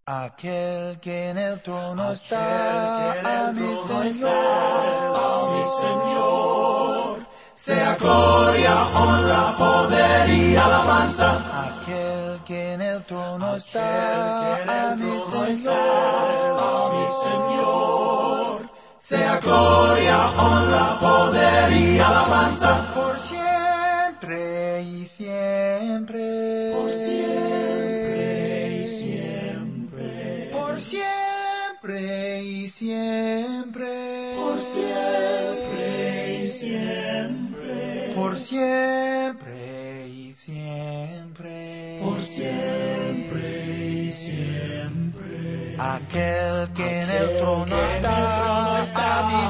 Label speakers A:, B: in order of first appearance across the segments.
A: Aquel que en el trono está, a mi Señor,
B: sea gloria, honra, poder y alabanza.
A: Aquel que en el trono está, a mi Señor,
B: sea gloria, honra, poder y alabanza.
A: Por siempre y siempre.
B: Por siempre y siempre.
A: Por siempre y siempre.
B: Por siempre y siempre.
A: Por siempre y siempre.
B: Por siempre y siempre.
A: Aquel que en el trono está, a mi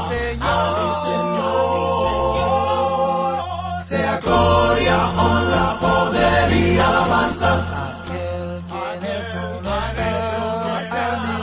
A: Señor,
B: sea gloria, honra, poder y alabanza.
A: Aquel que en el trono está, a mi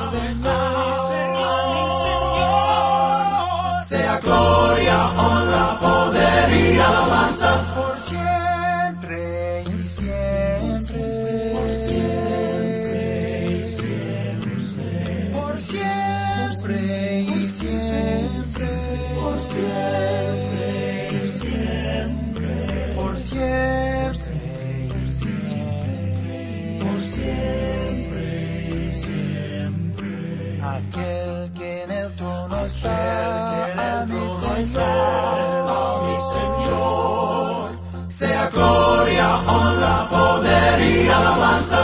A: Señor,
B: sea gloria, honra, poder y alabanza.
A: Por siempre y siempre.
B: Por siempre y siempre.
A: Por siempre y siempre.
B: Por siempre y siempre.
A: Por siempre y siempre.
B: Por siempre y siempre.
A: Aquel que en el trono está, a mi
B: Señor, sea gloria, honra, poder y alabanza.